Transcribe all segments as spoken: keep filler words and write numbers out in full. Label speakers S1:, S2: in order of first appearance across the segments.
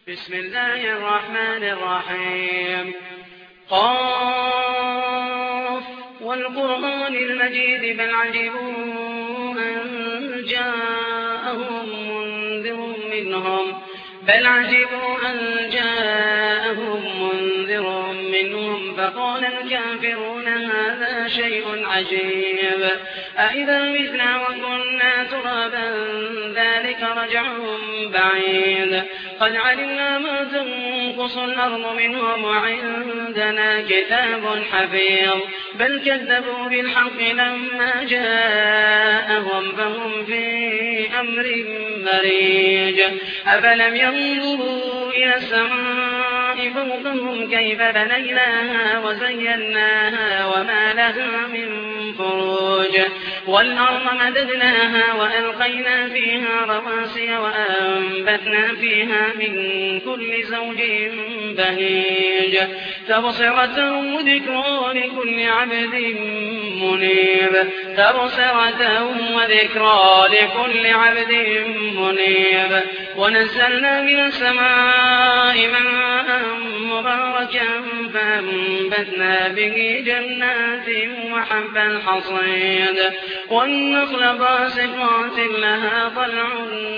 S1: بسم الله الرحمن الرحيم قاف والقرآن المجيد بل عجبوا أن جاءهم منذر منهم بل عجبوا أن جاءهم منذر منهم فقال الكافرون هذا شيء عجيب أإذا متنا وكنا ترابا ذلك رجع بعيد قد علمنا ما تنقص الأرض منهم وعندنا كتاب حفيظ بل كذبوا بالحق لما جاءهم فهم في أمر مريج أفلم ينظروا إلى السماء فوقهم كيف بنيناها وزيناها وما لها من فروج والأرض مددناها وألقينا فيها رواسي وأنبتنا فيها من كل زوج بهيج تبصرة وذكرى لكل عبد منيب تبصرة وذكرى لكل عبد منيب ونزلنا من السماء ماء مباركا فأنبتنا به جنات وحب الحصيد والنخل باسقات لها طلع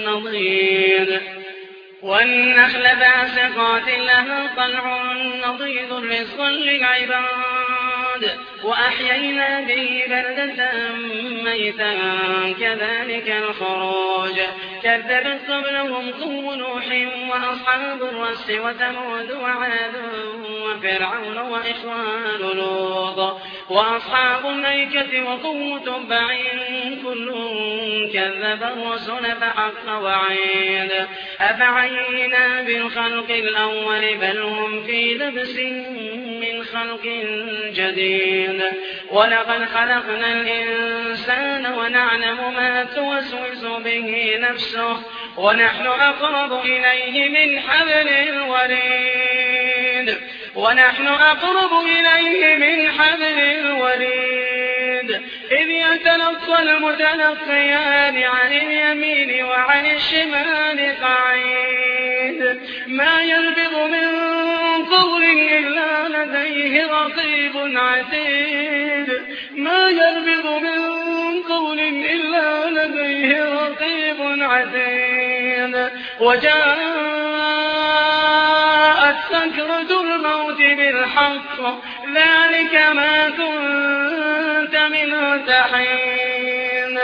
S1: نضيد والنخل باسقات لها طلع نضيد رزقا للعباد وأحيينا به بلدة ميتا كذلك الخروج كذبت قبلهم قوم نوح وأصحاب الرس وثمود وعاد وفرعون وإخوان لوط وأصحاب الأيكة وقوم تبع كل كذب الرسل فحق وعيد أفعينا بالخلق الأول بل هم في لبس من خلق جديد ولقد خلقنا الإنسان ونعلم ما توسوس به نفسه ونحن أقرب إليه من حبل الوريد ونحن أقرب إليه من حبل الوريد إذ يتلقى المتلقيان عن اليمين وعن الشمال قعيد ما يلفظ من قول إلا لديه رقيب عتيد ما يلفظ من قول إلا لديه رقيب عتيد وجاءت سكرة الموت بالحق ذلك ما كنت منه تحين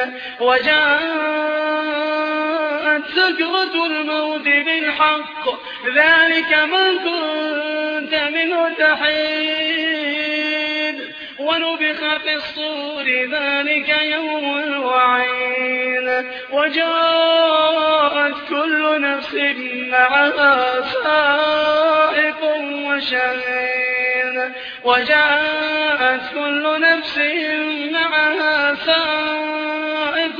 S1: وجاءت سكرة الموت بالحق ذلك ما كنت منه تحين ونفخ في الصور ذلك يوم الوعيد وجاءت كل نفس معها سائق وشهيد وجاءت كل نفس معها سائق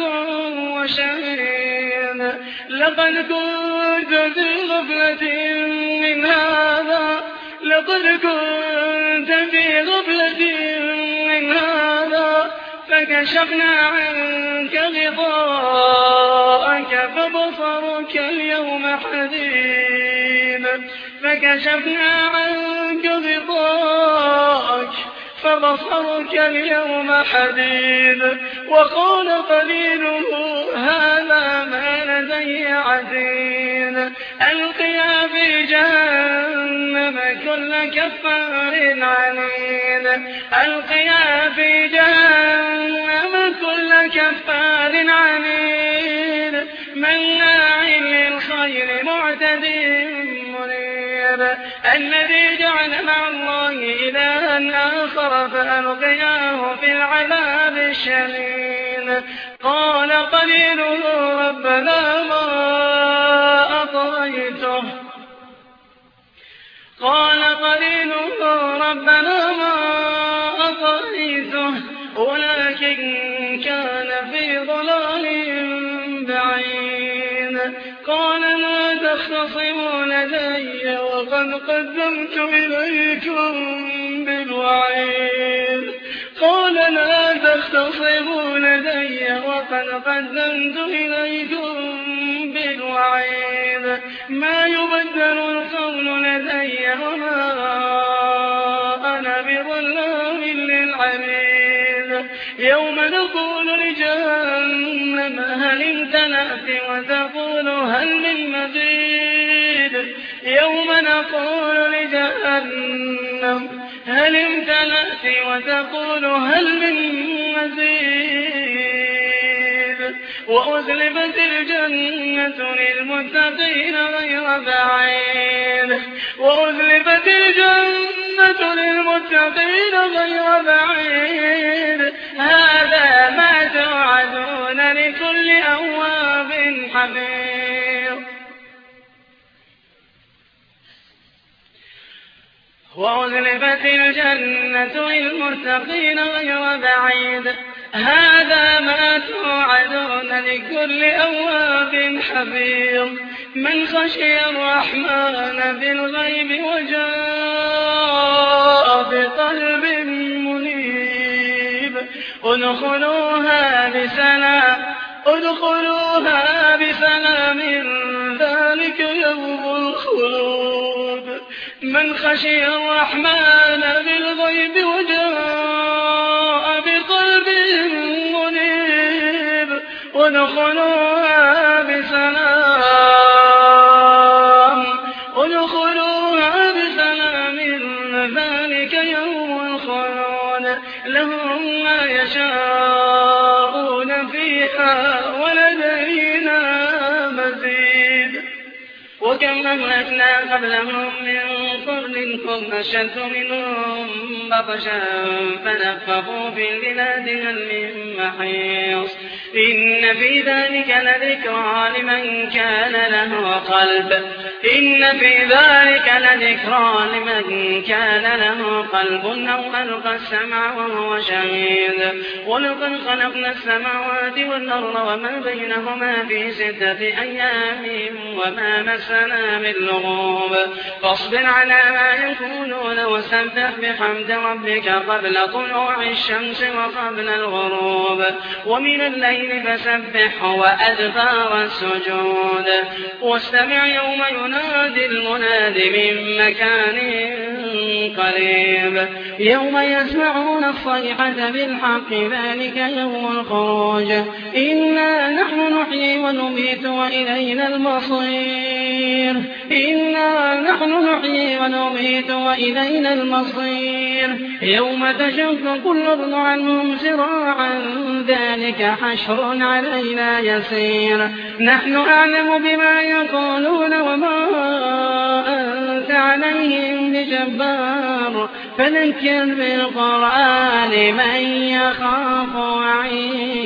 S1: وشهيد لقد كنت في غفلة من هذا لقد كنت في غفلة من هذا فكشفنا عنك غطاءك فبصرك اليوم حديد فكشفنا عنك غطاءك فبصرك اليوم حديد وقال قليله هذا ما لدي عتيد ألقيا في جهنم كل كفار عنيد ألقيا في جهنم كل كفار عنيد مناع للخير معتد مريب الذي جعل مع الله إلها آخر فألقياه في العذاب الشديد قال قليله ربنا ما أطغيته قال قليله ربنا ما أطغيته ولكن كان في ضلال بعيد قال لا تختصموا لدي وقد قدمت إليكم بالوعيد قال لا تختصموا لدي وقد قدمت إليكم بالوعيد ما يبدل يوم نقول لجهنم هل امتلأت وتقول هل من مزيد يوم نقول لجهنم هل امتلأت وتقول هل من مزيد وأزلفت الجنة للمتقين غير بعيد وأزلفت الجنة للمتقين غير بعيد هذا ما توعدون لكل أواب حفيظ وأزلفت الجنة للمتقين غير بعيد هذا ما توعدون لكل أواب حفيظ من خشي الرحمن بالغيب وجاء بقلب منيب ادخلوها بسلام ادخلوها بسلام ذلك يوم الخلود من خشي الرحمن بالغيب وجاء بقلب منيب ادخلوها بسلام ادخلوها بسلام ذلك يوم الخلود لهم ما يشاءون فيها ولدينا مزيد وكم أهلكنا قبلهم من قرن هم أشد منهم بطشا فنفخوا في البلاد هل من محيص إن في ذلك لذكرى لمن كان له قلب إن في ذلك لذكرى لمن كان له قلب أو ألقى السمع وهو شهيد ولقد خلقنا السماوات والأرض وما بينهما في ستة أيام وما مسنا من لغوب فاصبر على ما يقولون وسبح بحمد ربك قبل طلوع الشمس وقبل الغروب ومن الليل فسبحه وأدبار السجود واستمع يوم ينادي المناد من مكان قريب يوم يسمعون الصيحة بالحق ذلك يوم الخروج إنا نحن نحيي ونميت وإلينا المصير إنا نحن نحيي ونميت وإلينا المصير يوم تشقق الأرض عنهم سراعا ذلك حشر علينا يسير نحن أعلم بما يقولون وما أنت عليهم بجبار فذكر بالقرآن من يخاف وعيد